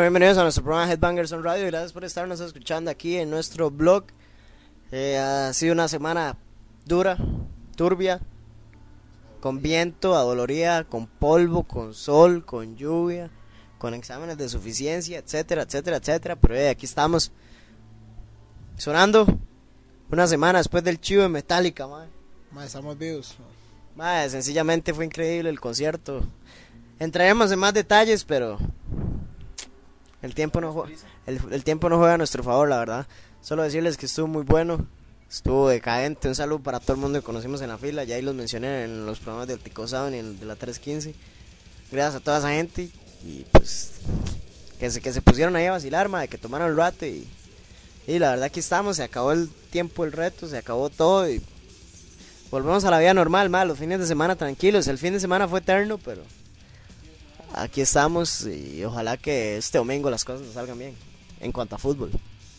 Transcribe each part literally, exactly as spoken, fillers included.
bienvenidos a nuestro programa Headbangers on Radio y gracias por estarnos escuchando aquí en nuestro blog. Eh, ha sido una semana dura, turbia, con viento, adolorida, con polvo, con sol, con lluvia, con exámenes de suficiencia, etcétera, etcétera, etcétera. Pero eh, aquí estamos sonando una semana después del chivo de Metallica, madre. Madre, estamos vivos. Madre, sencillamente fue increíble el concierto. Entraremos en más detalles, pero el tiempo no juega, el, el tiempo no juega a nuestro favor, la verdad. Solo decirles que estuvo muy bueno, estuvo decadente. Un saludo para todo el mundo que conocimos en la fila. Ya ahí los mencioné en los programas del Tico Sound y en el de la tres quince. Gracias a toda esa gente y pues que se, que se pusieron ahí a vacilar, madre, que tomaron el rato y, y la verdad aquí estamos. Se acabó el tiempo, el reto, se acabó todo y volvemos a la vida normal, madre. Los fines de semana tranquilos. El fin de semana fue eterno, pero aquí estamos y ojalá que este domingo las cosas nos salgan bien en cuanto a fútbol.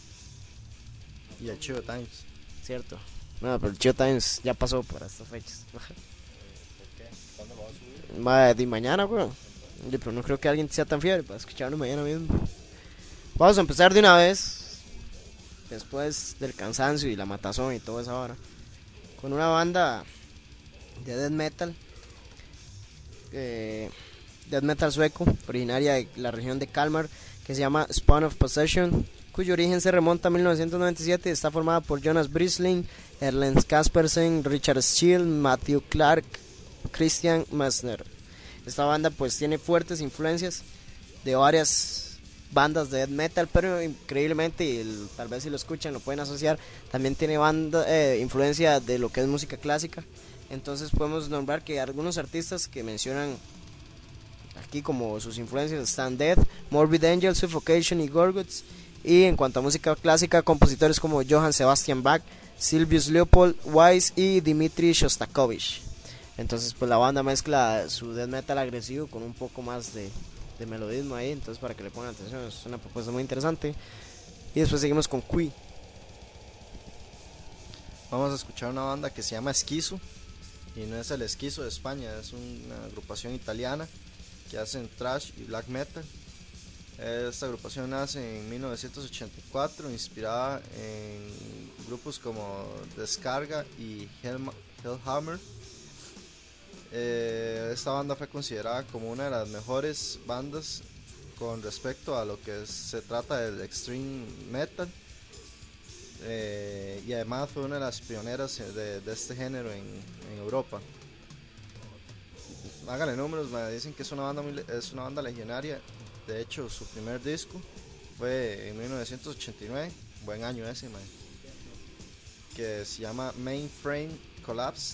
Y el Chivo Times. Cierto. No, pero el Chivo Times ya pasó para estas fechas. ¿Por qué? ¿Cuándo lo vas a subir? Ma, de mañana, weón. Pero no creo que alguien sea tan fiebre para escucharlo mañana mismo. Vamos a empezar de una vez, después del cansancio y la matazón y toda esa hora, con una banda de death metal. Eh... death metal sueco, originaria de la región de Kalmar, que se llama Spawn of Possession, cuyo origen se remonta a mil novecientos noventa y siete y está formada por Jonas Brisling, Erlend Kaspersen, Richard Schill, Matthew Clark, Christian Messner. Esta banda pues tiene fuertes influencias de varias bandas de death metal, pero increíblemente, y el, tal vez si lo escuchan lo pueden asociar, también tiene banda, eh, influencia de lo que es música clásica. Entonces podemos nombrar que algunos artistas que mencionan aquí como sus influencias están Death, Morbid Angel, Suffocation y Gorguts. Y en cuanto a música clásica, compositores como Johann Sebastian Bach, Sylvius Leopold Weiss y Dmitri Shostakovich. Entonces pues la banda mezcla su death metal agresivo con un poco más de, de melodismo ahí. Entonces para que le pongan atención, es una propuesta muy interesante. Y después seguimos con Qui. Vamos a escuchar una banda que se llama Esquizo. Y no es el Esquizo de España, es una agrupación italiana que hacen thrash y black metal. Esta agrupación nace en mil novecientos ochenta y cuatro, inspirada en grupos como Descarga y Hellma, Hellhammer. Eh, esta banda fue considerada como una de las mejores bandas con respecto a lo que es, se trata del extreme metal. Eh, y además fue una de las pioneras de, de este género en, en Europa. Háganle números, me dicen que es una banda muy, es una banda legionaria. De hecho, su primer disco fue en mil novecientos ochenta y nueve, buen año ese, man, que se llama Mainframe Collapse.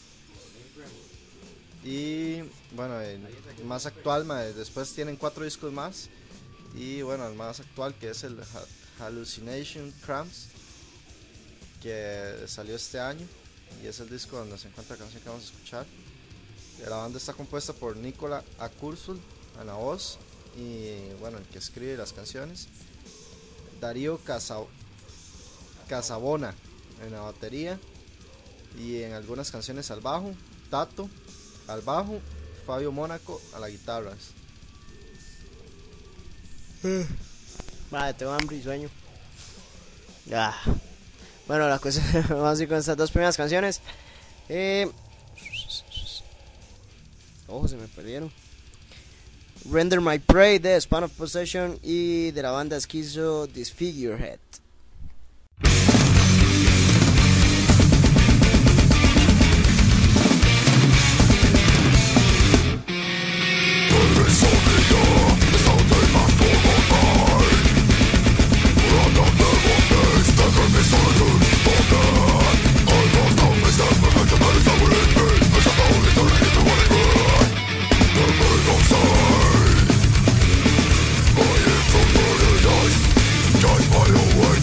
Y bueno, el más actual, man, después tienen cuatro discos más. Y bueno, el más actual, que es el Hallucination Cramps, que salió este año, y es el disco donde se encuentra la canción que vamos a escuchar. La banda está compuesta por Nicola Acursul en la voz y bueno, el que escribe las canciones, Darío Casa- Casabona en la batería y en algunas canciones al bajo, Tato al bajo, Fabio Mónaco a las guitarras. Vale, tengo hambre y sueño. Ya. Bueno, la cosa, vamos a ir con estas dos primeras canciones. Eh... Ojo, se me perdieron. Render My Prey de Spawn of Possession y de la banda Esquizo Disfigurehead. Judge by your way.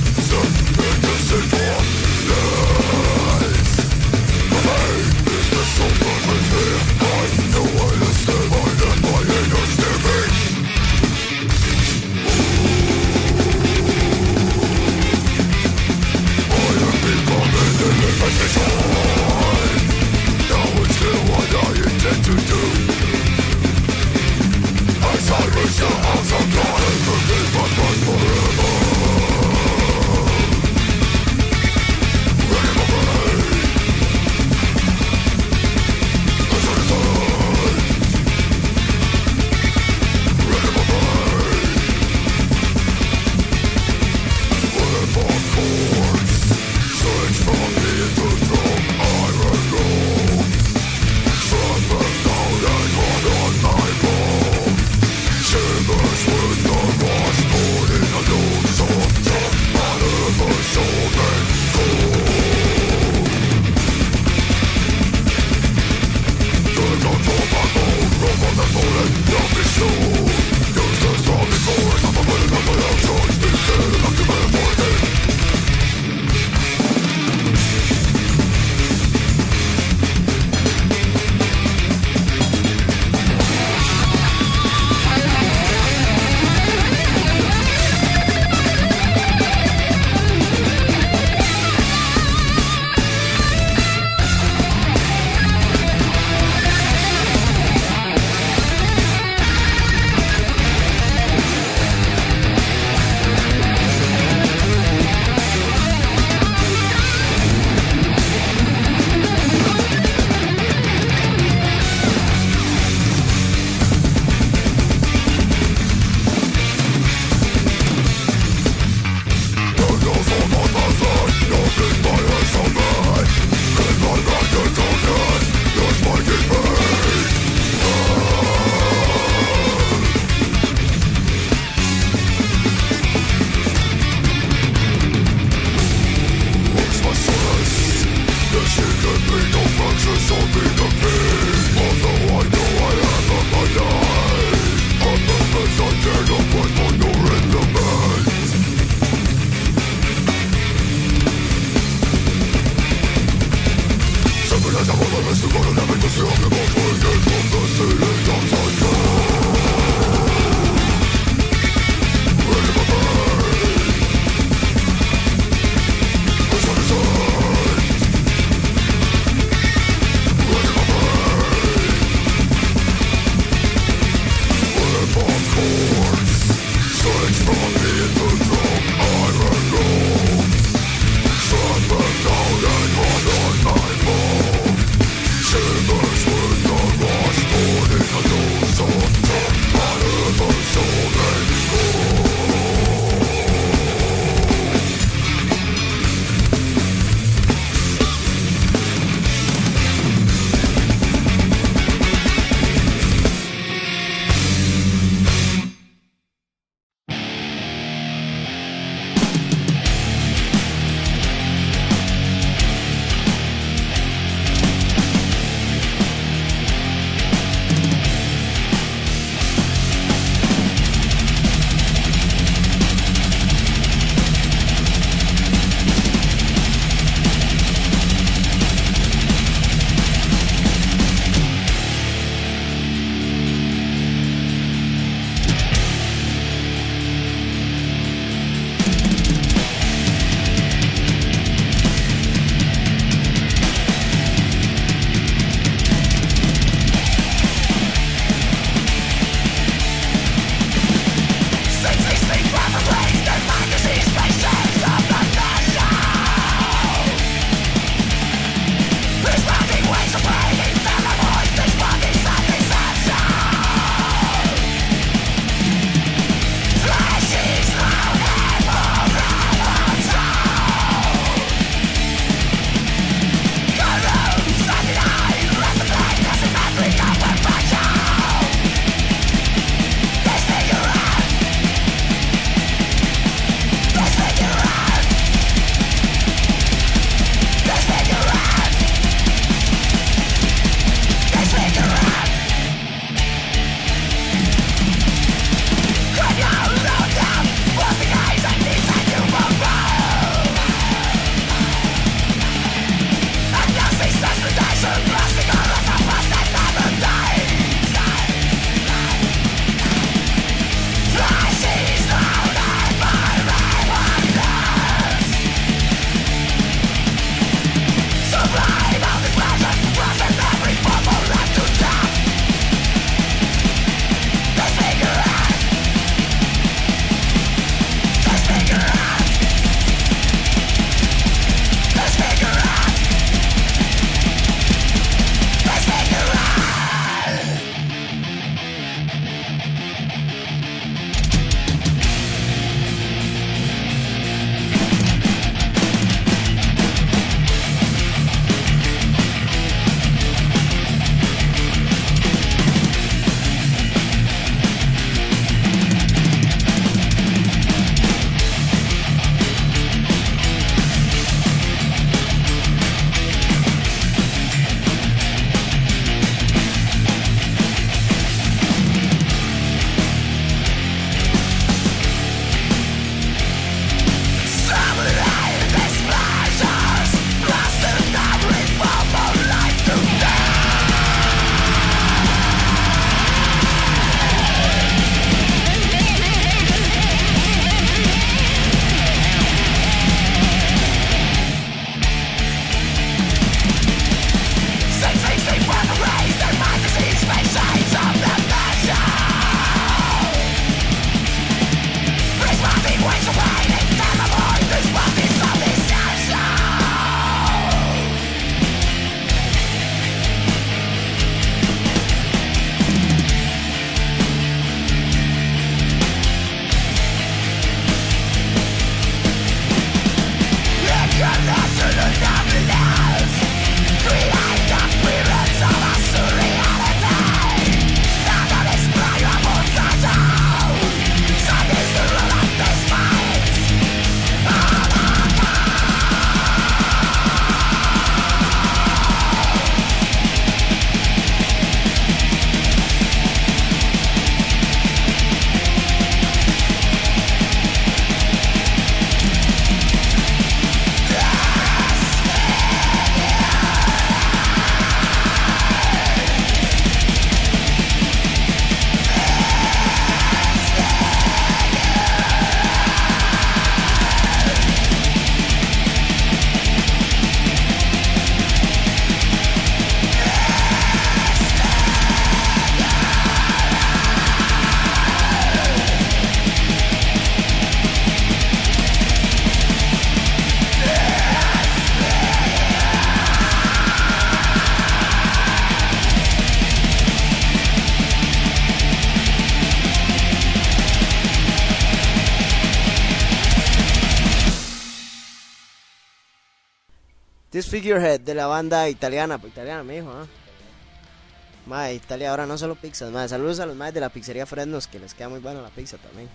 Figurehead de la banda italiana. Italiana me dijo, ¿ah? Mae, Italia ahora no solo pizzas, mae. Saludos a los maes de la pizzería Fresnos, que les queda muy buena la pizza también.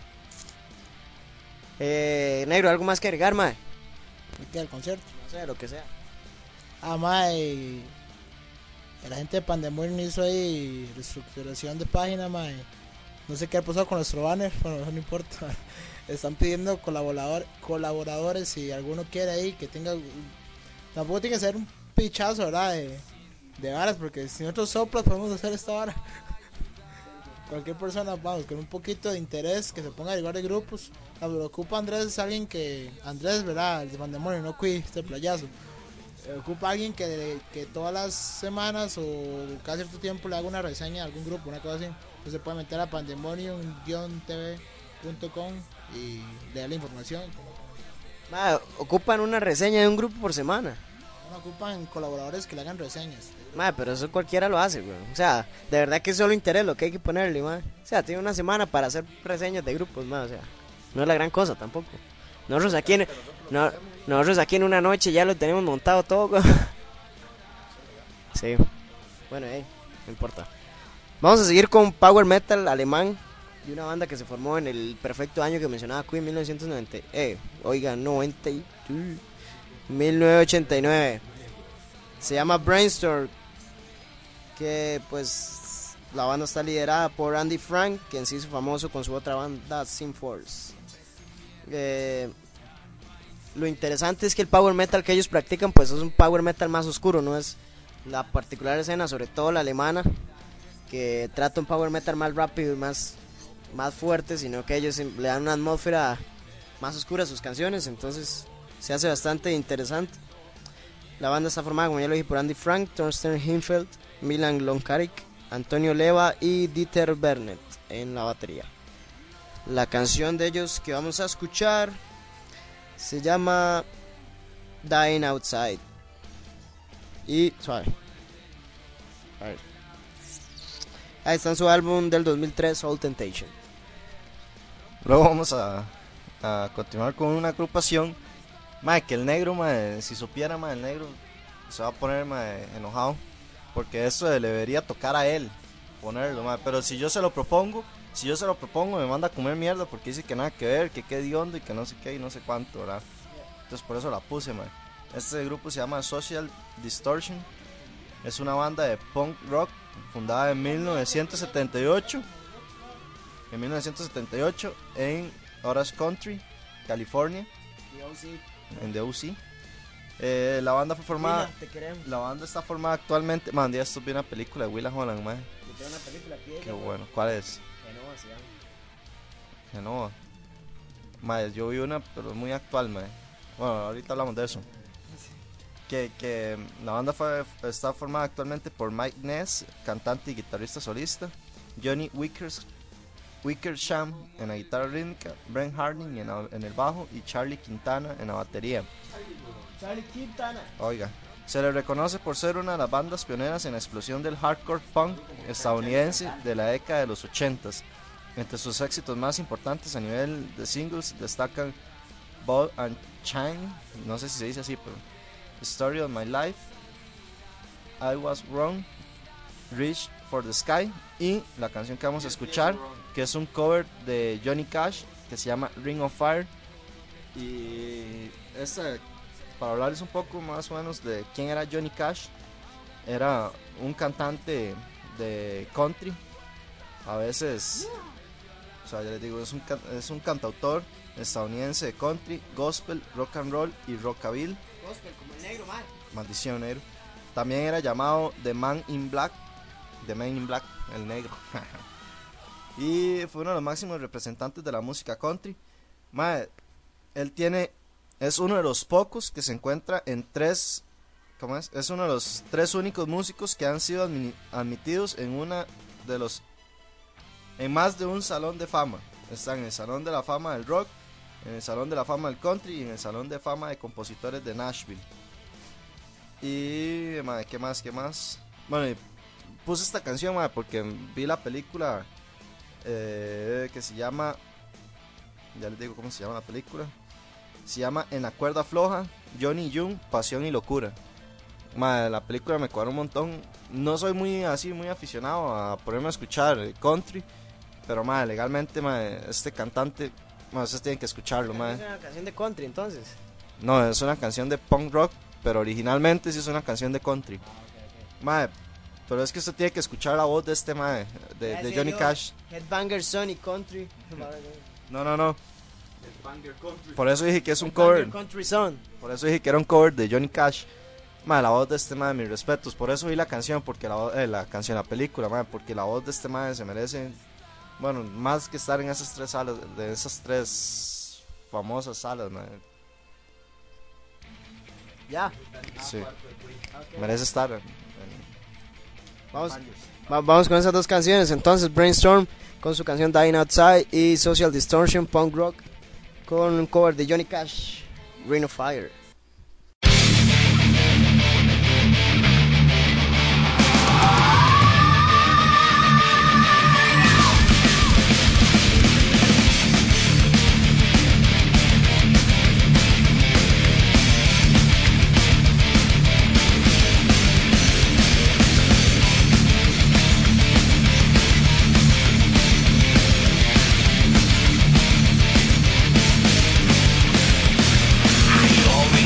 Eh, negro, ¿algo más que agregar, mae? ¿Qué? ¿El concierto? No sé, lo que sea. Ah, mae. La gente de Pandemonium hizo ahí reestructuración de página, mae. No sé qué ha pasado con nuestro banner, bueno, eso no importa. Están pidiendo colaborador, colaboradores si alguno quiere ahí que tenga. Tampoco tiene que ser un pichazo, ¿verdad? De, de varas, porque si nosotros soplas podemos hacer esta vara. Cualquier persona, vamos, con un poquito de interés que se ponga a llevar de grupos. Lo que ocupa Andrés es alguien que. Andrés, ¿verdad? El de Pandemonium, no Cui, este playazo. Ocupa a alguien que, que todas las semanas o cada cierto tiempo le haga una reseña a algún grupo, una cosa así. Entonces se puede meter a pandemonium t v punto com y leer la información. Mae, ocupan una reseña de un grupo por semana. No ocupan colaboradores que le hagan reseñas. Mae, pero eso cualquiera lo hace, güey. O sea, de verdad que es solo interés lo que hay que ponerle, mae. O sea, tiene una semana para hacer reseñas de grupos, mae. O sea, no es la gran cosa tampoco. Nosotros aquí en, no, nosotros aquí en una noche ya lo tenemos montado todo, güey. Sí. Bueno, hey, no importa. Vamos a seguir con power metal alemán de una banda que se formó en el perfecto año que mencionaba Queen, mil novecientos noventa. Eh, oiga, noventa y dos, mil novecientos ochenta y nueve. Se llama Brainstorm, que pues la banda está liderada por Andy Frank, quien se hizo famoso con su otra banda Synforce. Eh, lo interesante es que el power metal que ellos practican pues es un power metal más oscuro, no es la particular escena, sobre todo la alemana, que trata un power metal más rápido y más, más fuerte, sino que ellos le dan una atmósfera más oscura a sus canciones, entonces se hace bastante interesante. La banda está formada, como ya lo dije, por Andy Frank, Thorsten Hinfeld, Milan Lonkarik, Antonio Leva y Dieter Bernet en la batería. La canción de ellos que vamos a escuchar se llama Dying Outside. Y suave. A ver. Ahí está en su álbum del dos mil tres, Soul Temptation. Luego vamos a, a continuar con una agrupación. Mae, que el negro, mae, si supiera, mae, el negro se va a poner, mae, enojado. Porque eso le debería tocar a él ponerlo, mae. Pero si yo se lo propongo, si yo se lo propongo, me manda a comer mierda porque dice que nada que ver, que qué hediondo y que no sé qué y no sé cuánto, ¿verdad? Entonces por eso la puse, mae. Este grupo se llama Social Distortion. Es una banda de punk rock fundada en mil novecientos setenta y ocho. En mil novecientos setenta y ocho en Orange Country, California. En The O C. Eh, la banda fue formada. Willa, la banda está formada actualmente. Man, ya esto vi una película de Willa Holland, man. una película aquí. Qué bueno. ¿Cuál es? Genova se llama. Genova. Man, yo vi una, pero es muy actual, man. Bueno, ahorita hablamos de eso. Que, que la banda fue, está formada actualmente por Mike Ness, cantante y guitarrista solista, Johnny Wickers, Wickersham en la guitarra rítmica, Brent Harding en, en el bajo y Charlie Quintana en la batería. Charlie Quintana. Oiga, se le reconoce por ser una de las bandas pioneras en la explosión del hardcore punk estadounidense de la década de los ochentas. Entre sus éxitos más importantes a nivel de singles destacan Ball and Chain, no sé si se dice así, pero Story of My Life, I Was Wrong, Reach for the Sky y la canción que vamos a escuchar, que es un cover de Johnny Cash que se llama Ring of Fire. Y esta, para hablarles un poco más o menos de quién era Johnny Cash, era un cantante de country, a veces, o sea, ya les digo, es un, es un cantautor estadounidense de country, gospel, rock and roll y rockabilly. Gospel, como el negro, man. Maldición, negro. También era llamado The Man in Black, The Man in Black, el negro. Y fue uno de los máximos representantes de la música country. Mae, él tiene, es uno de los pocos que se encuentra en tres, ¿cómo es? Es uno de los tres únicos músicos que han sido admi- admitidos en una de los, en más de un salón de fama. Están en el Salón de la Fama del Rock, en el Salón de la Fama del Country y en el Salón de Fama de Compositores de Nashville. Y, madre, ¿qué más? ¿Qué más? Bueno, puse esta canción, madre, porque vi la película eh, que se llama, ya les digo cómo se llama la película. Se llama En la cuerda floja, Johnny Young, Pasión y Locura. Madre, la película me cuadra un montón. No soy muy así, muy aficionado a ponerme a escuchar country, pero madre, legalmente, madre, este cantante, madre, ustedes tienen que escucharlo, madre. Es una canción de country, entonces. No, es una canción de punk rock, pero originalmente sí es una canción de country. Madre, pero es que usted tiene que escuchar la voz de este madre, de, Ya de decía Johnny yo, Cash. Headbanger Sonic Country. No, no, no. Por eso dije que es un cover. Headbanger Country Son. Por eso dije que era un cover de Johnny Cash. Madre, la voz de este madre, mis respetos. Por eso vi la canción, porque la, vo- eh, la canción, la película, madre, porque la voz de este madre se merece, bueno, más que estar en esas tres salas, de esas tres famosas salas, madre. Ya. Sí, merece estar. en- en- Vamos, va- vamos con esas dos canciones. Entonces, Brainstorm con su canción Dying Outside y Social Distortion Punk Rock con un cover de Johnny Cash, Ring of Fire. I always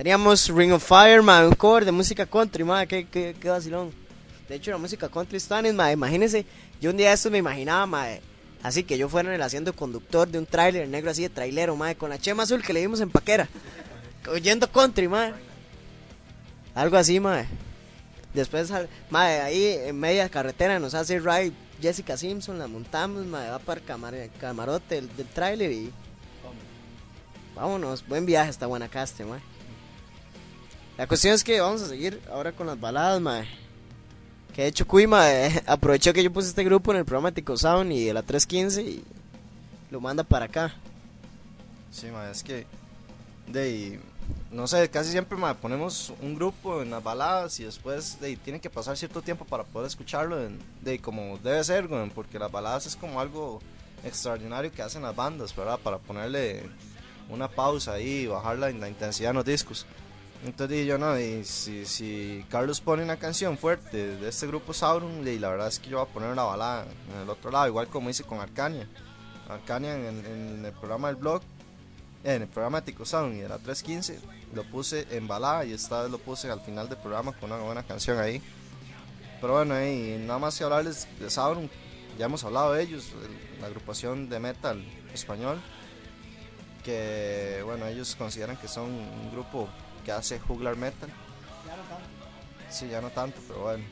Teníamos Ring of Fire, ma, un cover de música country, ma, qué, qué, qué vacilón. De hecho, la música country está en, ma, imagínense, yo un día de estos me imaginaba, ma, así que yo fuera en el asiento conductor de un tráiler negro así de trailero, ma, con la chema azul que le vimos en Paquera, oyendo country, ma. Algo así, ma. Después, ma, ahí en media carretera nos hace ride Jessica Simpson, la montamos, ma, va para el camar camarote del, del tráiler y vámonos, buen viaje hasta Guanacaste, ma. La cuestión es que vamos a seguir ahora con las baladas, ma. Que de hecho Cuy, ma, eh, aprovechó que yo puse este grupo en el programa Tico Sound y de la tres quince y lo manda para acá. Sí, ma, es que de no sé, casi siempre ma, ponemos un grupo en las baladas y después de tiene que pasar cierto tiempo para poder escucharlo en, de como debe ser, güey, porque las baladas es como algo extraordinario que hacen las bandas, ¿verdad? Para ponerle una pausa ahí y bajar la, la intensidad en los discos. Entonces dije yo, no, y si, si Carlos pone una canción fuerte de este grupo Sauron, y la verdad es que yo voy a poner una balada en el otro lado, igual como hice con Arcania. Arcania en, en el programa del blog, en el programa de Tico Sound y de la tres quince, lo puse en balada y esta vez lo puse al final del programa con una buena canción ahí. Pero bueno, y nada más que hablarles de Sauron, ya hemos hablado de ellos, la agrupación de metal español, que bueno, ellos consideran que son un grupo que hace juglar metal. Ya no tanto. Sí, ya no tanto, pero bueno.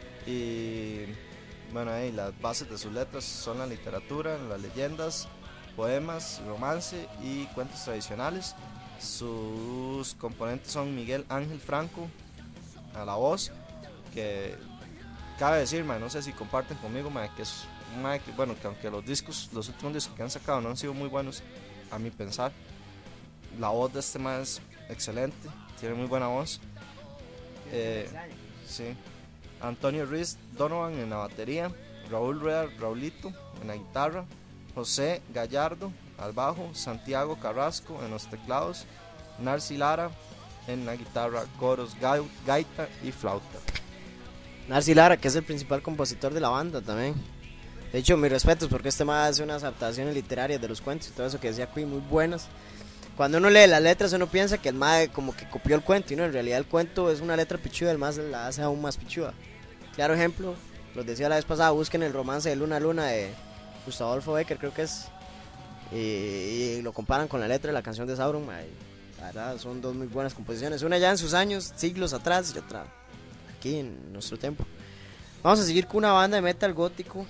Y bueno, ahí las bases de sus letras son la literatura, las leyendas, poemas, romance y cuentos tradicionales. Sus componentes son Miguel Ángel Franco a la voz, que cabe decir, man, no sé si comparten conmigo, man, que es un man que, bueno, que aunque los discos, los últimos discos que han sacado no han sido muy buenos, a mi pensar, la voz de este man es excelente, tiene muy buena voz. Eh, sí. Antonio Ruiz Donovan en la batería, Raúl Rueda Raulito en la guitarra, José Gallardo al bajo, Santiago Carrasco en los teclados, Narci Lara en la guitarra, coros, gaita y flauta. Narci Lara, que es el principal compositor de la banda también. De hecho, mis respetos, porque este más hace unas adaptaciones literarias de los cuentos y todo eso que decía Cuy, muy buenas. Cuando uno lee las letras uno piensa que el mae como que copió el cuento y no, en realidad el cuento es una letra pichuda, el más la hace aún más pichuda. Claro ejemplo, los decía la vez pasada, busquen el romance de Luna Luna de Gustavo Adolfo Becker, creo que es, y, y lo comparan con la letra de la canción de Sauron, mae. La verdad son dos muy buenas composiciones, una ya en sus años, siglos atrás, y otra aquí en nuestro tiempo. Vamos a seguir con una banda de metal gótico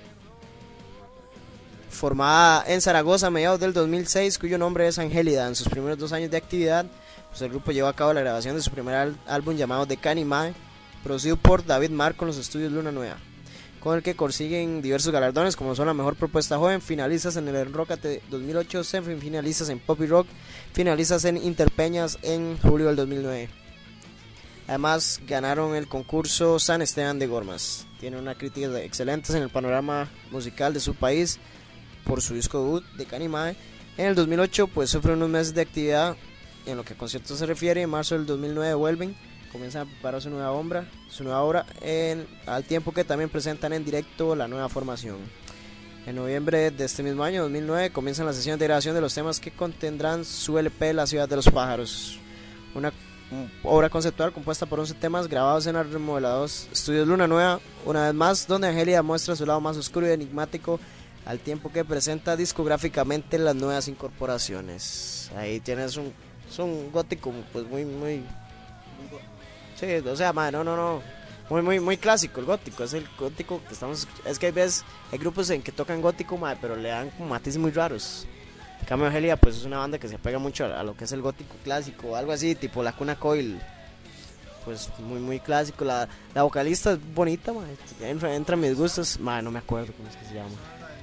formada en Zaragoza a mediados del dos mil seis, cuyo nombre es Angélida. En sus primeros dos años de actividad, pues el grupo llevó a cabo la grabación de su primer al- álbum llamado The Canimae, producido por David Marr con los estudios Luna Nueva, con el que consiguen diversos galardones como son la mejor propuesta joven, finalistas en el Rockate dos mil ocho, semifinalistas en Pop y Rock, finalistas en Interpeñas en julio del dos mil nueve. Además ganaron el concurso San Esteban de Gormas. Tiene una crítica de excelentes en el panorama musical de su país por su disco debut de Canimae. En el dos mil ocho pues sufre unos meses de actividad en lo que a conciertos se refiere. En marzo del dos mil nueve vuelven, comienzan a preparar su nueva obra, su nueva obra en, al tiempo que también presentan en directo la nueva formación. En noviembre de este mismo año, dos mil nueve, comienzan las sesiones de grabación de los temas que contendrán su L P La Ciudad de los Pájaros, una obra conceptual compuesta por once temas grabados en los remodelados estudios Luna Nueva, una vez más, donde Angélida muestra su lado más oscuro y enigmático al tiempo que presenta discográficamente las nuevas incorporaciones. Ahí tienes un, es un gótico pues muy muy sí, o sea, man, no no no muy muy muy clásico el gótico, es el gótico que estamos, es que hay veces hay grupos en que tocan gótico, man, pero le dan como matices muy raros. En cambio Angélida pues es una banda que se apega mucho a, a lo que es el gótico clásico, algo así tipo La Cuna Coil, pues muy muy clásico. La, la vocalista es bonita, man, entra, entra a mis gustos, man, no me acuerdo cómo es que se llama.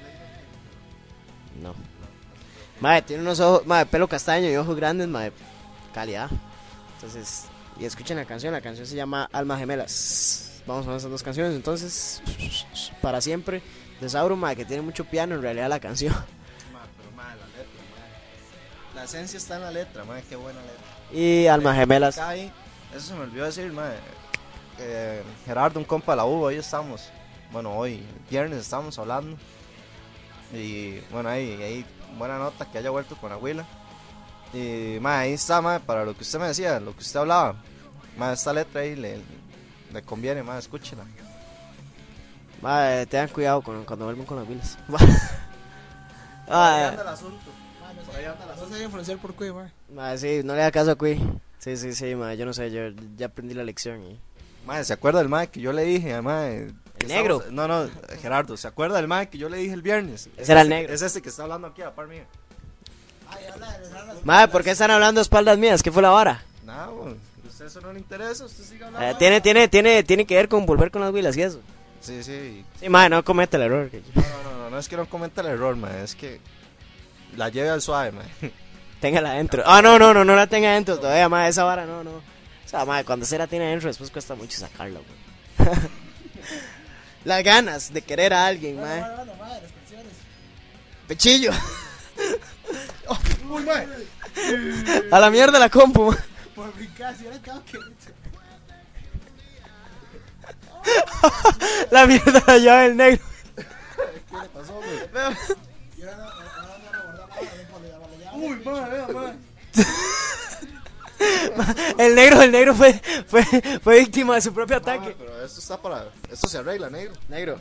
No. Madre, tiene unos ojos, madre, pelo castaño y ojos grandes, madre, calidad. Entonces, y escuchen la canción, la canción se llama Almas Gemelas. Vamos a ver esas dos canciones, entonces, Para Siempre, de Sauron, madre, que tiene mucho piano en realidad la canción. Madre, pero madre, la letra, madre. La esencia está en la letra, madre, qué buena letra. Y Almas Gemelas. Ahí, eso se me olvidó decir, madre. Eh, Gerardo, un compa de la U, hoy estamos, bueno, hoy, viernes estamos hablando. Y bueno, ahí, ahí buena nota que haya vuelto con Aguila. Y ma, ahí está, ma, para lo que usted me decía, lo que usted hablaba. Ma, esta letra ahí le, le conviene, ma, escúchela. Ma, eh, tengan cuidado con, cuando vuelvan con las vilas. Ahí Ah, anda el asunto. Por ahí anda el No asunto. se debe influenciar por Cui, man. ma, sí, no le da caso a Cui. Sí, sí, sí, ma, yo no sé, yo ya aprendí la lección. Y... Ma, ¿se acuerda del ma que yo le dije, ma? ¿El negro? No, no, Gerardo, ¿se acuerda del ma que yo le dije el viernes? Ese era el este- negro. Es este que está hablando aquí a la par mía. Ay, habla de besar las- Ma, ¿por qué están hablando a espaldas mías? ¿Qué fue la vara? No, güey, a usted eso no le interesa, usted sigue Eh, hablando. tiene, tiene, tiene, tiene que ver con volver con las vilas y eso. Sí, sí. Sí, ma, no cometa el error. que- No, no, no, no, no es que no cometa el error, ma, es que la lleve al suave, ma. Téngala adentro. Ah, no, no, no, no la tenga adentro todavía, ma, esa vara, no, no. O sea, ma, cuando se la tiene adentro, después cuesta mucho sacarla, güey. Las ganas de querer a alguien, Bueno, ma. bueno, bueno, madre, las canciones. Pechillo. Uy, madre. A la mierda la compu, ma. Por brincar, si era cada que. La mierda la llave el negro. ¿Qué le pasó, güey? Y ahora no, ahora no van a guardar nada, ven, por la- por la llave. Uy, ma, vea, ma. El negro, el negro fue, fue, fue víctima de su propio Ma, ataque. pero esto está para. Esto se arregla, negro. Negro.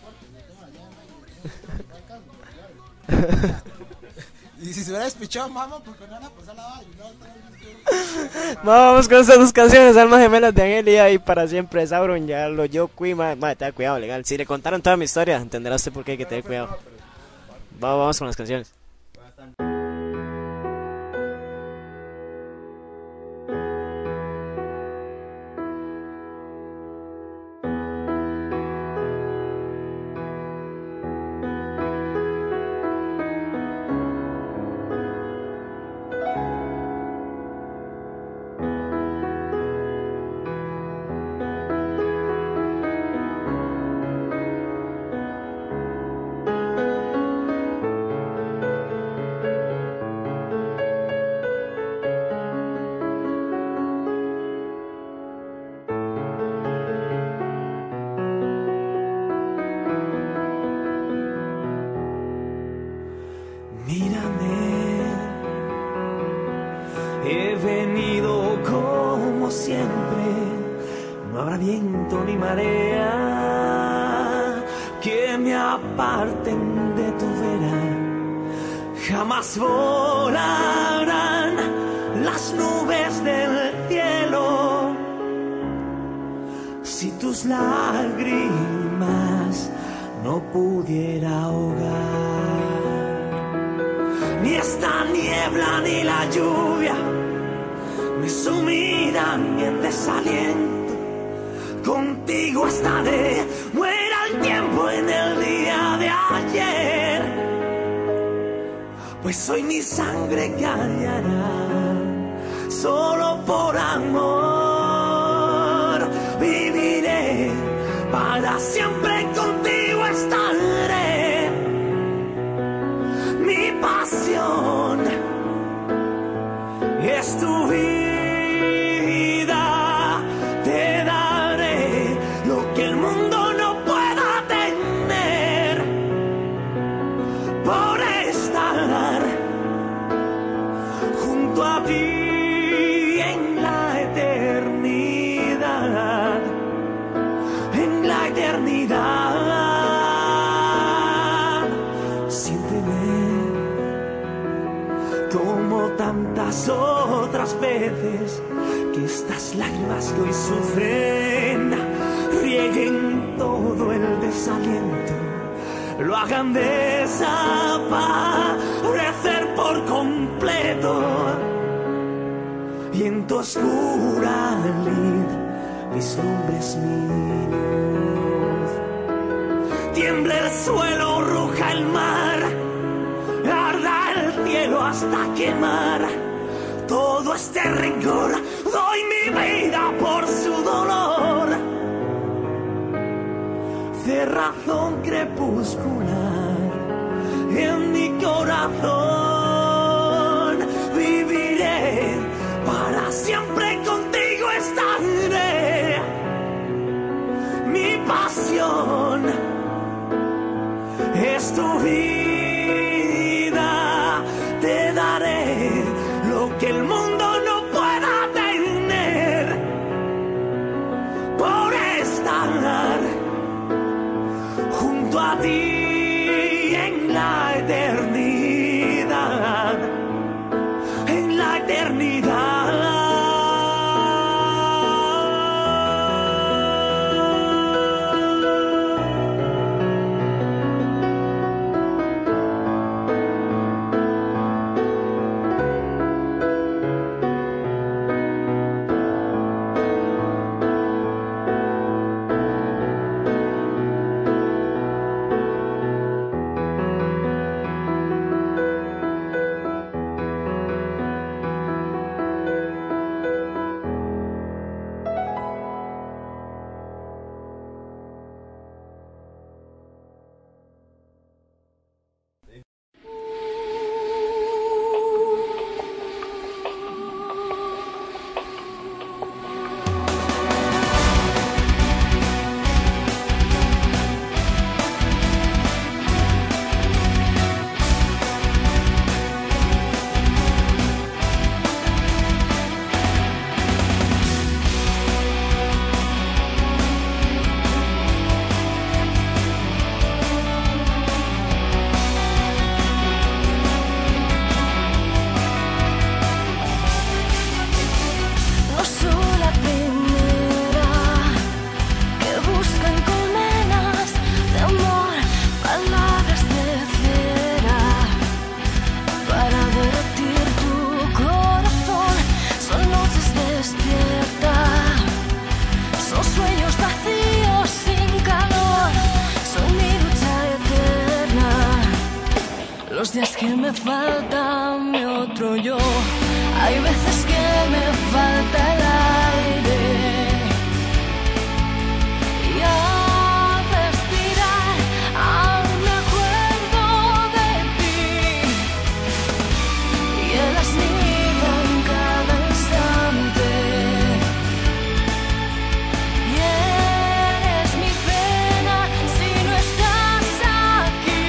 Y si se hubiera despechado, mamá, porque no van a pasar la bala. y no, no, no, Ma, vamos con estas dos canciones, Almas Gemelas de Angelia y Para Siempre. Sauron ya lo yo, Cui, ma, ma, ten cuidado, legal. Si le contaron toda mi historia, entenderá usted por qué hay que tener cuidado. Va, vamos con las canciones. Mírame, he venido como siempre, no habrá viento ni marea que me aparten de tu vera, jamás volarán las nubes del cielo, si tus lágrimas no pudiera ahogar. Ni esta niebla ni la lluvia me sumirán en desaliento. Contigo estaré, muera el tiempo en el día de ayer. Pues hoy mi sangre callará, solo por amor. Viviré, para siempre contigo estaré. Mi pasión es tu vida, te daré lo que el mundo no pueda tener por estar junto a ti en la eternidad, en la eternidad. Como tantas otras veces, que estas lágrimas que hoy sufren rieguen todo el desaliento, lo hagan desaparecer por completo, y en tu oscura lid vislumbres mi luz. Tiembla el suelo, ruja el mar, arda el cielo hasta quemar todo este rencor. Doy mi vida por su dolor. Cerrazón crepuscular en mi corazón. Viviré, para siempre contigo estaré. Mi pasión es tu vida, te daré lo junto a ti en la eternidad, en la eternidad. Los días que me falta mi otro yo, hay veces que me falta el aire. Y al respirar aún me acuerdo de ti, y el asnido en cada instante. Y eres mi pena si no estás aquí.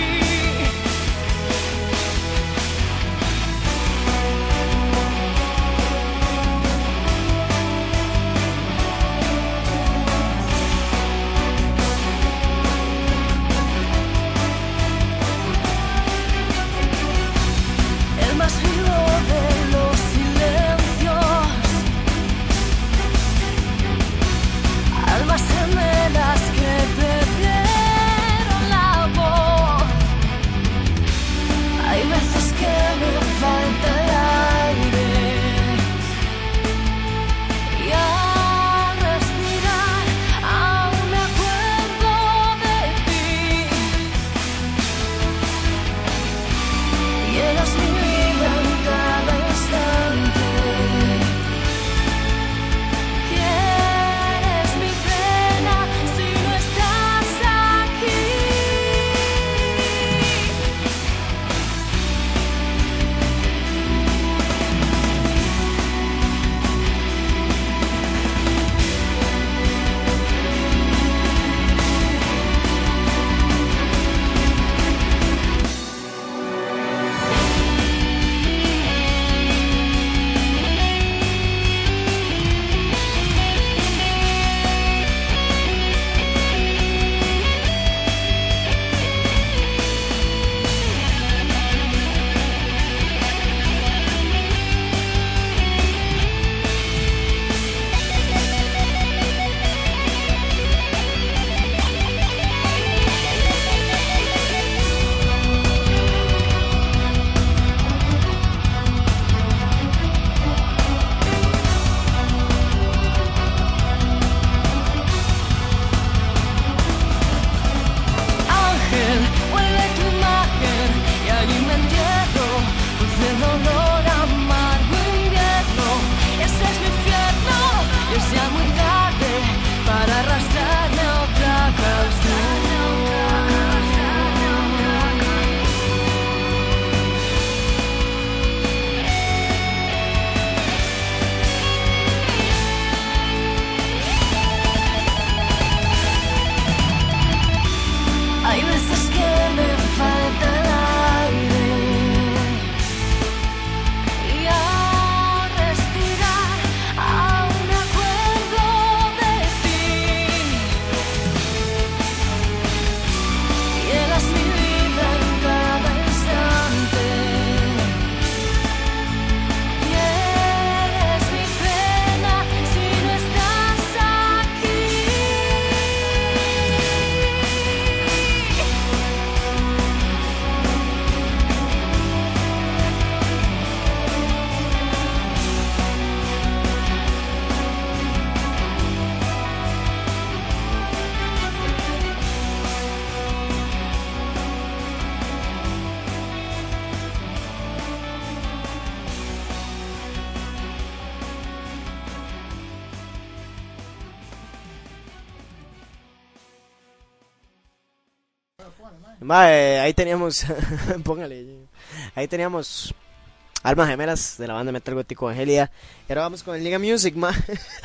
Mae, ahí teníamos, póngale, ahí teníamos Almas Gemelas de la banda metal gótico Angelia. Y ahora vamos con el Liga Music, mae.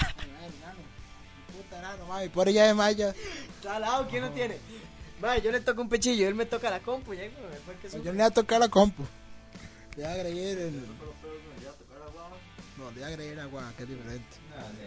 Puta nano, mami, por allá de Maya. Salado, ¿quién lo tiene? Mae, yo le toco un pechillo, él me toca la compu, ya, güey, fue el que Yo supo. le voy a tocar la compu. Le voy a agregar el. No, le voy a agregar agua, que es diferente.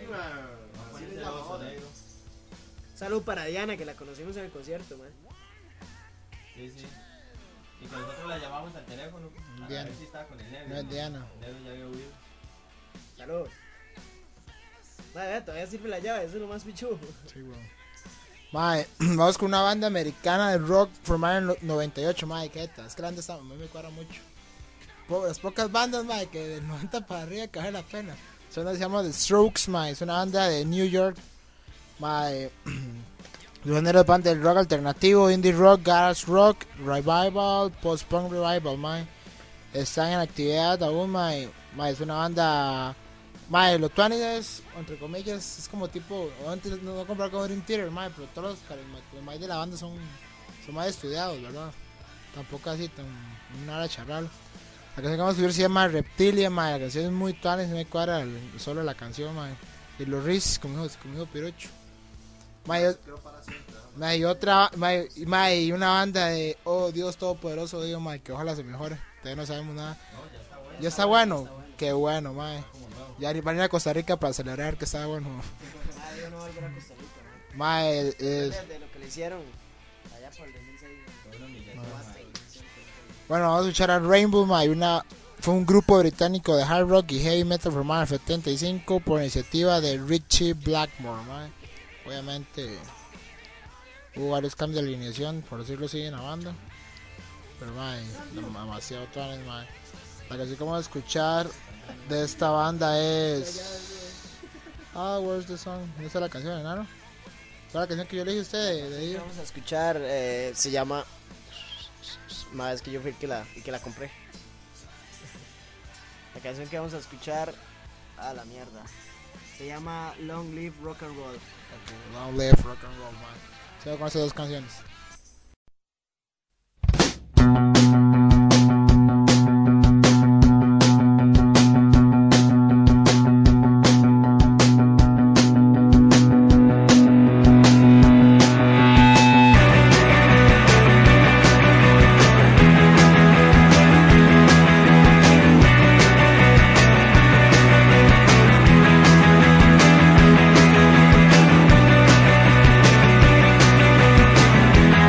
Salud para Diana, que la conocimos en el concierto, mae. Sí, sí. Y que nosotros la llamamos al teléfono. A Diana. ver si estaba con el negro. No es Diana. El negro ya había huido. Salud. Mae, todavía sirve la llave, eso es lo más pichudo. Sí, weón. Mae, vamos con una banda americana de rock formada en el noventa y ocho, mae, ¿qué tal? Es que la banda está, a mí me cuadra mucho. Po- Las pocas bandas, mae, que del noventa para arriba que vale la pena. Son las que se llama The Strokes, mae, es una banda de New York, mae. Los géneros van del rock alternativo, indie rock, garage rock, revival, post-punk revival, mae. Están en actividad aún, mae. Mae, es una banda. Mae, los Tuanides, entre comillas, es como tipo. Antes no voy a comprar como Dream Theater, mae, pero todos los carismáticos los mae de la banda son, son más estudiados, ¿verdad? Tampoco así, tan. Una hora charral. La canción que vamos a subir se llama Reptilia, mae. La canción es muy Tuanis, se me cuadra el- solo la canción, mae. Y los riffs, como dijo, como dijo Pirocho. Mae, mae, y otra, mae, y- mae, y una banda de Oh Dios Todopoderoso, digo, mae, que ojalá se mejore. Todavía no sabemos nada. Ya está bueno, qué bueno, mae. Ya van a ir a Costa Rica para celebrar que está bueno. Mae, yo no voy a volver a Costa Rica, mae. Mae, es, De lo que le hicieron allá por el dos mil seis. bueno, vamos a escuchar a Rainbow, mae, una, fue un grupo británico de hard rock y heavy metal formado en el setenta y cinco por iniciativa de Richie Blackmore, mae. Obviamente hubo varios cambios de alineación, por decirlo así, en la banda. Pero mae, demasiado tones, mae. La canción que vamos a escuchar de esta banda es Ah, where's the song? ¿No es la canción, enano? ¿Cuál es la canción que yo le dije a usted de, de ellos? Vamos a escuchar, eh, se llama. Más es que yo fui el que la, el que la compré. La canción que vamos a escuchar. A la mierda. Se llama Long Live Rock and Roll. Long Live Rock and Roll, man. Se va con esas dos canciones. Long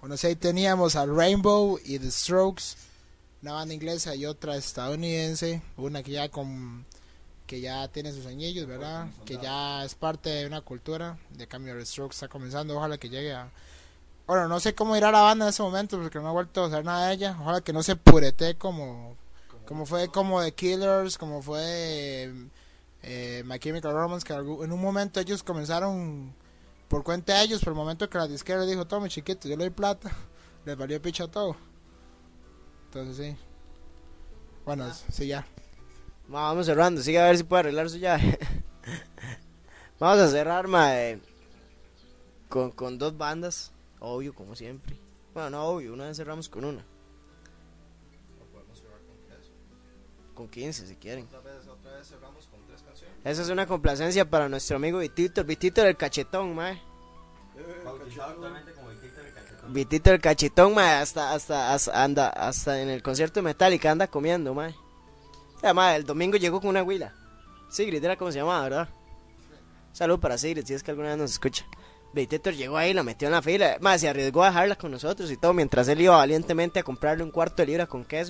Bueno, sí, ahí teníamos a Rainbow y The Strokes, una banda inglesa y otra estadounidense, una que ya con que ya tiene sus añillos, ¿verdad? Que ya es parte de una cultura. De cambio, The Strokes está comenzando, ojalá que llegue a... Bueno, no sé cómo irá la banda en ese momento porque no he vuelto a saber nada de ella. Ojalá que no se purete como como fue como The Killers, como fue eh, My Chemical Romance, que en un momento ellos comenzaron por cuenta de ellos, pero el momento que la disquera dijo, tome chiquito, yo le doy plata, les valió picha todo. Entonces sí. Bueno, ah. sí ya. Vamos cerrando, sigue a ver si puede arreglarse ya. Vamos a cerrar, mae, con, con dos bandas, obvio, como siempre. Bueno, no obvio, una vez cerramos con una. No podemos cerrar con tres. Con quince, si quieren. Otra vez, otra vez cerramos con tres canciones. Esa es una complacencia para nuestro amigo Vitito, el Vitito del Cachetón, mae. Bautizado actualmente como Vitito del Cachetón. Vitito del Cachetón, mae, hasta, hasta, hasta, anda, hasta en el concierto de Metallica anda comiendo, mae. O sea, mae, el domingo llegó con una huila. Sigrid era como se llamaba, ¿verdad? Salud para Sigrid, si es que alguna vez nos escucha. Vitito llegó ahí, la metió en la fila, mae, se arriesgó a dejarla con nosotros y todo, mientras él iba valientemente a comprarle un cuarto de libra con queso.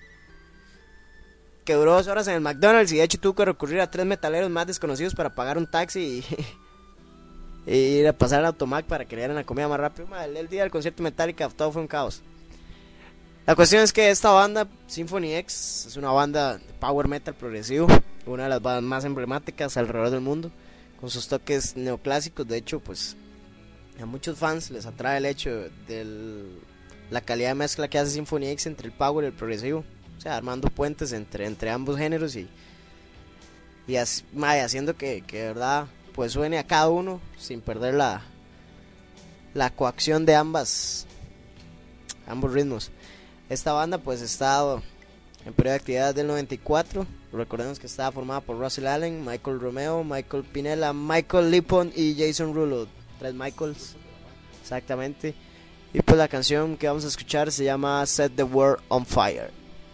Que duró dos horas en el McDonald's y de hecho tuvo que recurrir a tres metaleros más desconocidos para pagar un taxi y, y ir a pasar al Automac para que le dieran la comida más rápido. Mae, el, el día del concierto Metallica todo fue un caos. La cuestión es que esta banda, Symphony X, es una banda de power metal progresivo, una de las bandas más emblemáticas alrededor del mundo, con sus toques neoclásicos. De hecho, pues a muchos fans les atrae el hecho de la calidad de mezcla que hace Symphony X entre el power y el progresivo, o sea, armando puentes entre, entre ambos géneros y, y as, mae, haciendo que, que de verdad pues suene a cada uno sin perder la, la coacción de ambas ambos ritmos. Esta banda pues estaba en periodo de actividad del noventa y cuatro. Recordemos que estaba formada por Russell Allen, Michael Romeo, Michael Pinella, Michael Lipon y Jason Rulo. Tres Michaels, exactamente. Y pues la canción que vamos a escuchar se llama Set the World on Fire.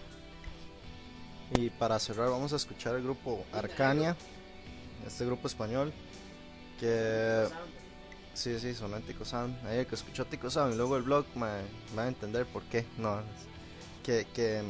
Y para cerrar vamos a escuchar el grupo Arcania, este grupo español que... Sí, sí, son Tico Sound. Ahí el que escuchó Tico Sound y luego el blog me va a entender por qué. No, que, que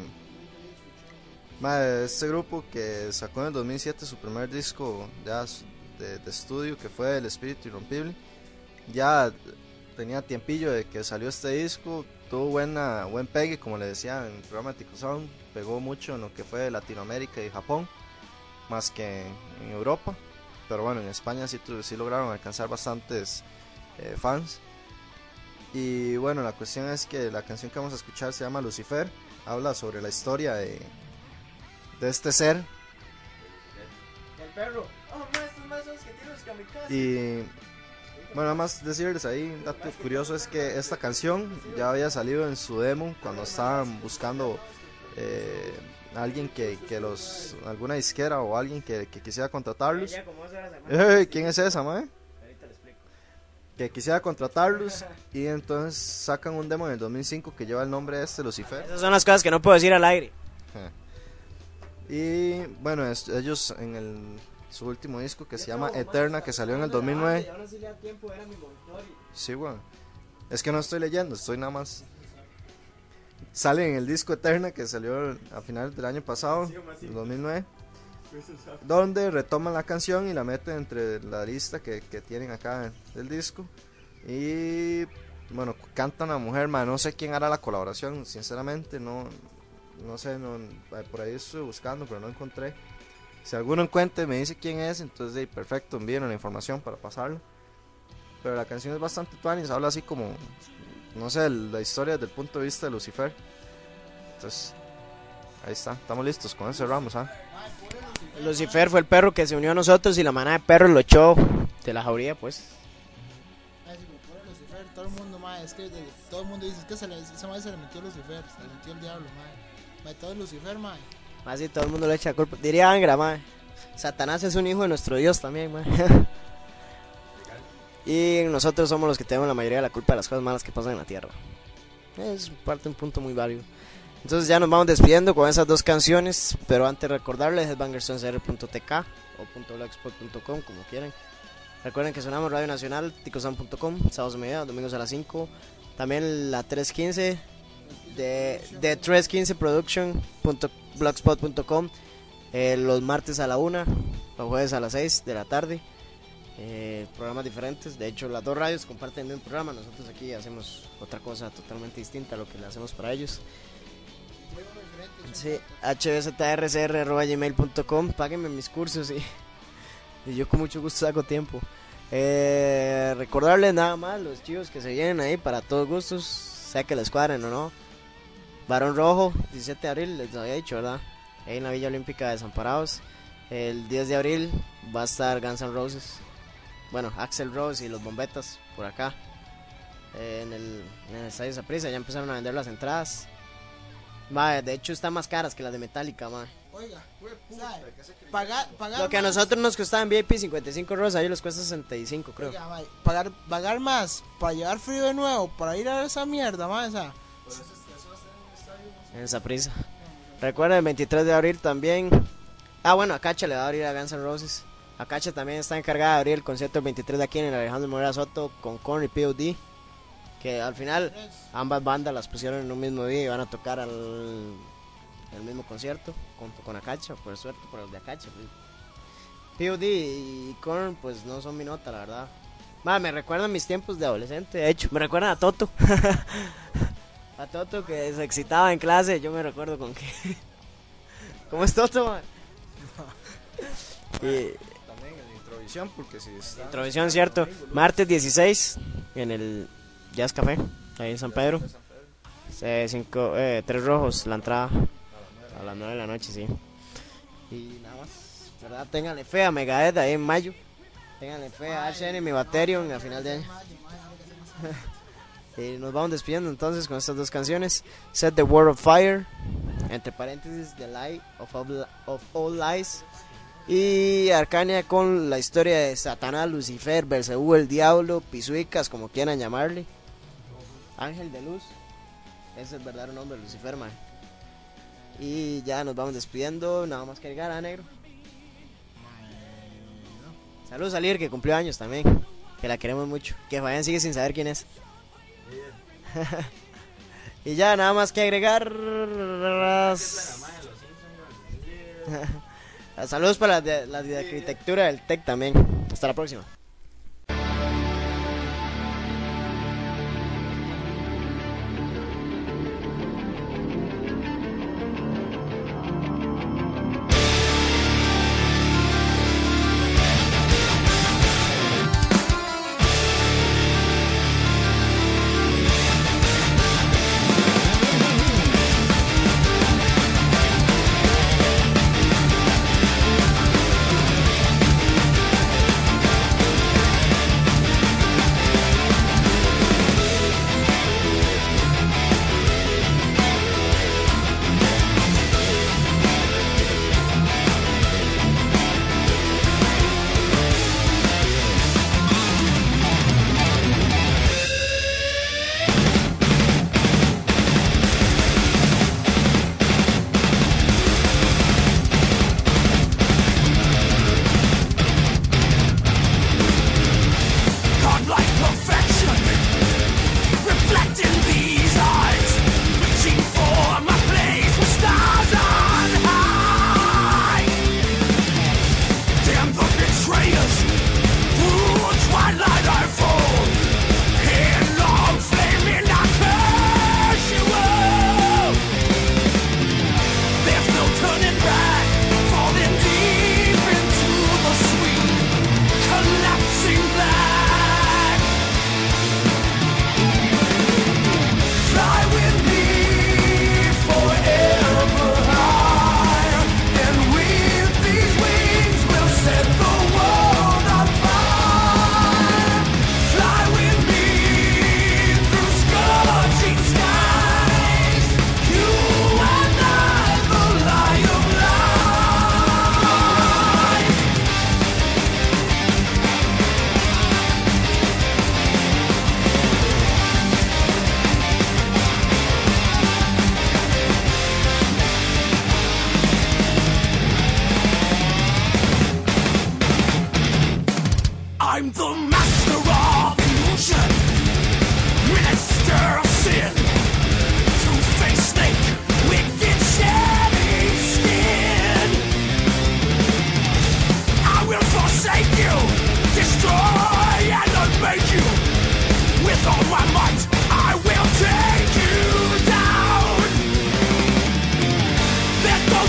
ma, este grupo que sacó en el dos mil siete su primer disco ya de, de estudio, que fue El Espíritu Irrompible, ya tenía tiempillo de que salió este disco, tuvo buena buen pegue, como le decía en el programa Tico Sound, pegó mucho en lo que fue Latinoamérica y Japón, más que en Europa. Pero bueno, en España sí, sí lograron alcanzar bastantes eh, fans. Y bueno, la cuestión es que la canción que vamos a escuchar se llama Lucifer. Habla sobre la historia de, de este ser. El perro. Oh, no, estos más son los que tienen los kamikazes. Y bueno, nada más decirles ahí, un dato curioso es que esta canción ya había salido en su demo cuando estaban buscando... Eh, alguien que, que los, alguna disquera o alguien que, que quisiera contratarlos. Eh, ¿Quién es esa, mae? Que quisiera contratarlos y entonces sacan un demo en el dos mil cinco que lleva el nombre de este, Lucifer. Esas son las cosas que no puedo decir al aire. Y bueno, es, ellos en el, su último disco que se llama Eterna, que salió en el dos mil nueve. Sí, bueno. Es que no estoy leyendo, estoy nada más... Sale en el disco Eterna que salió a finales del año pasado, dos mil nueve, donde retoman la canción y la meten entre la lista que, que tienen acá del disco. Y bueno, canta una mujer, man, no sé quién hará la colaboración, sinceramente, no, no sé, no, por ahí estoy buscando, pero no encontré. Si alguno encuentra y me dice quién es, entonces hey, perfecto, envíen la información para pasarla. Pero la canción es bastante tuanis, habla así como... No sé, la historia desde el punto de vista de Lucifer. Entonces, ahí está, estamos listos, con eso cerramos, ¿ah? Lucifer fue el perro que se unió a nosotros y la manada de perros lo echó de la jauría, pues. Ay, si me pone Lucifer, todo el mundo, mae, es que de, todo el mundo dice, es que se le, esa madre se le metió Lucifer, se le metió el diablo, mae. Mae, todo es Lucifer, mae. Más si todo el mundo le echa culpa. Diría Angra, mae. Satanás es un hijo de nuestro Dios también, mae. Y nosotros somos los que tenemos la mayoría de la culpa de las cosas malas que pasan en la tierra. Es parte un punto muy válido. Entonces ya nos vamos despidiendo con esas dos canciones, pero antes recordarles headbangersoncer punto t k o .blogspot punto com, como quieran. Recuerden que sonamos Radio Nacional, ticosound punto com, sábados a mediodía, domingos a las cinco, También la trescientos quince de, de trescientos quince production punto blogspot punto com, eh, los martes a la una, los jueves a las seis de la tarde. Eh, programas diferentes, de hecho las dos radios comparten el mismo programa, nosotros aquí hacemos otra cosa totalmente distinta a lo que le hacemos para ellos. Sí, h b z r c r arroba gmail punto com, páguenme mis cursos y, y yo con mucho gusto saco tiempo. Eh, recordarles nada más los chivos que se vienen ahí para todos gustos, sea que les cuadren o no. Barón Rojo, diecisiete de abril, les había dicho, ¿verdad? Ahí en la Villa Olímpica de Desamparados. El diez de abril va a estar Guns N' Roses, bueno, Axl Rose y los Bombetas por acá, eh, en el, en el estadio Saprissa. Ya empezaron a vender las entradas. Mae, de hecho están más caras que las de Metallica, mae. Oiga, ¿sabe? Pagar, pagar Lo que a más- nosotros nos costaba en V I P cincuenta y cinco euros, a ellos les cuesta sesenta y cinco, creo. Oiga, mae, pagar, pagar más para llevar frío de nuevo, para ir a ver esa mierda, mae, o sea, En Saprissa. Recuerden, el veintitrés de abril también. Ah, bueno, Acacha le va a abrir a Guns N' Roses. Acacha también está encargada de abrir el concierto el veintitrés de aquí en el Alejandro Morera Soto con Korn y P O D. Que al final ambas bandas las pusieron en un mismo día y van a tocar al el mismo concierto junto con Acacha, por suerte por los de Acacha. Pues. P O D y Korn pues no son mi nota, la verdad. Ma, me recuerdan mis tiempos de adolescente, de hecho, me recuerdan a Toto. A Toto que se excitaba en clase, yo me recuerdo con que... ¿Cómo es Toto, man? Y También en la introvisión, porque si está... Introvisión, cierto. Martes dieciséis en el Jazz Café, ahí en San Pedro. Eh, cinco, eh, tres rojos la entrada a las nueve de la noche, sí. Y nada más, ¿verdad? Ténganle fe a Megadeth ahí en mayo. Ténganle fe a Arch Enemy Batterion a final de año. Y nos vamos despidiendo entonces con estas dos canciones. Set the World of Fire, entre paréntesis, The Lie of All, of all Lies. Y Arcania con la historia de Satanás, Lucifer, Belzebú, el Diablo, Pisuicas, como quieran llamarle. Ángel de Luz, ese es el verdadero nombre, Lucifer, man. Y ya nos vamos despidiendo. Nada más que llegar a negro. Saludos a Lir, que cumplió años también, que la queremos mucho. Que Fabián sigue sin saber quién es. Y ya nada más que agregar. Saludos para la de, la de arquitectura del TEC también. Hasta la próxima.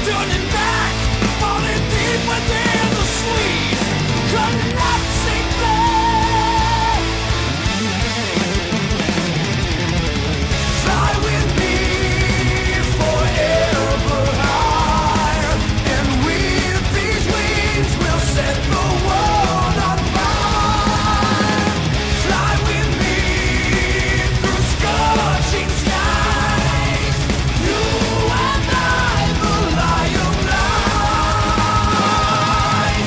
turning back, falling deep within the sweet, collapsing flood. Fly with me forever high, and with these wings we'll set the world on fire. Fly with me through scorching skies, you and I, the lion lies.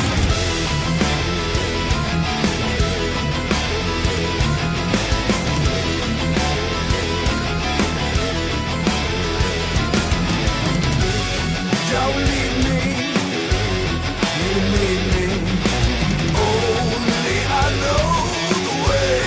Don't leave me, you need me, only I know the way.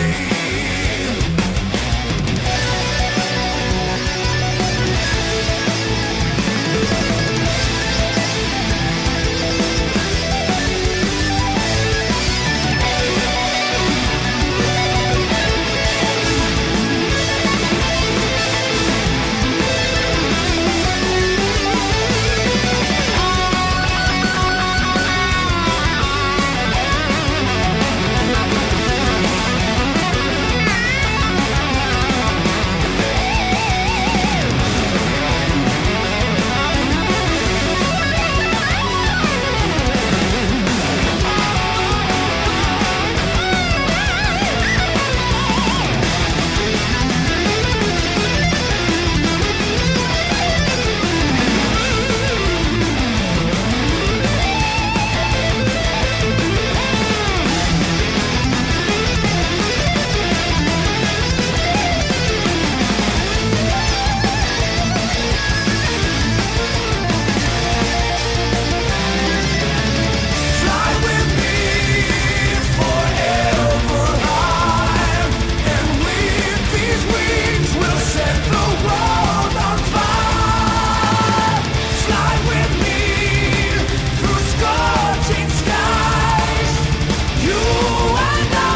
Fly with me forever high, and with these wings we'll set the world on fire. Fly with me through scorching skies, you and I.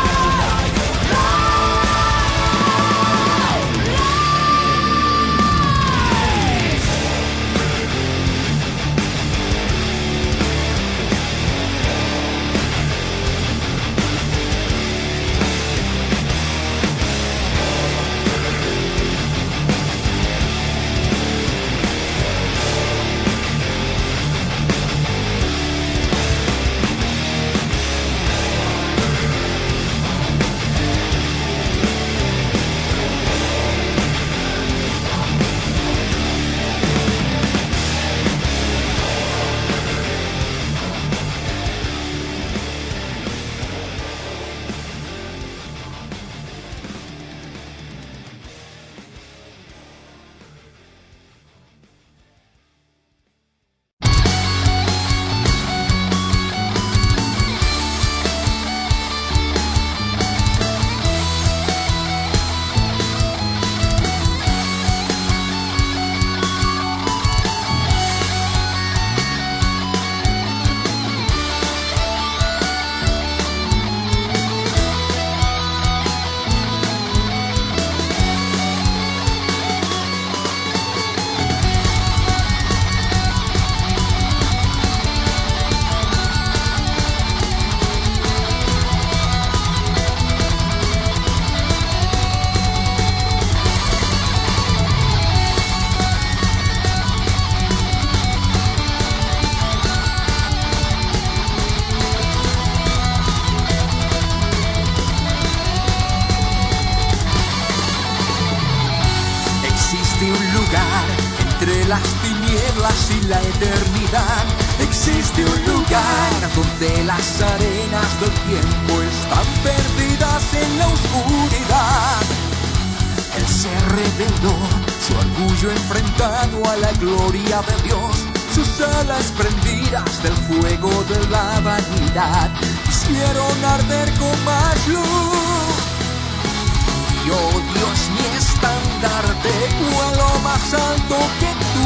Existe un lugar entre las tinieblas y la eternidad. Existe un lugar donde las arenas del tiempo están perdidas en la oscuridad. Él se reveló, su orgullo enfrentado a la gloria de Dios, sus alas prendidas del fuego de la vanidad hicieron arder con más luz. Y oh Dios, mi estandarte, vuelo más alto que tú.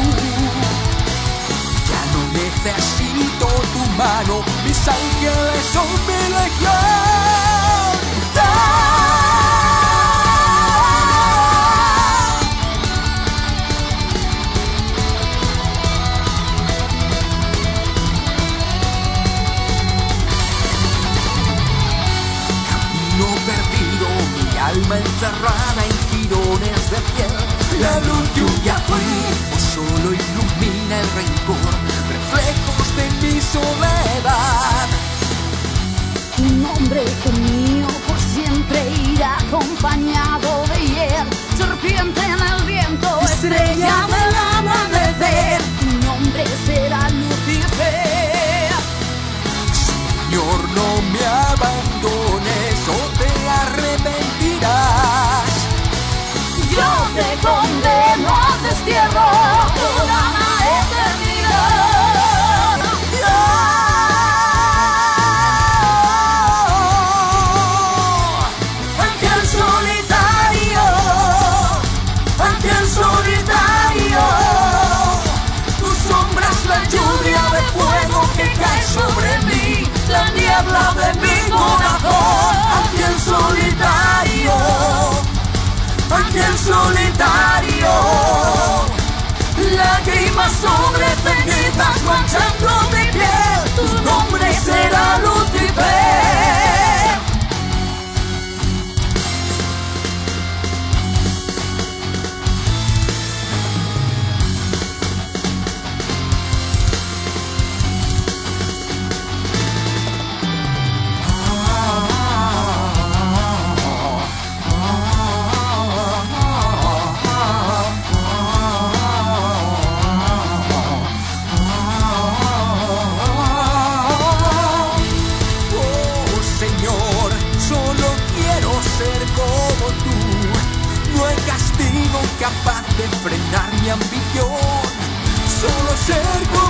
Ya no necesito tu mano, mis ángeles son mi legión. de piel. La luz lluvia fue, o solo ilumina el rencor, reflejos de mi soledad. Tu nombre conmigo por siempre irá acompañado de hiel, serpiente en el viento, estrella del amanecer. Tu nombre será Lucifer. Señor, no me abandones o te arrepentirás. Yo te condeno al destierro por una eternidad. Ángel solitario, ángel solitario, tu sombra es la lluvia de fuego que cae sobre mí, la niebla de mi corazón. Ángel solitario, ángel solitario, lágrimas sobre cenizas manchando mi piel, tu nombre será Lucifer. Capaz de frenar mi ambición, solo ser como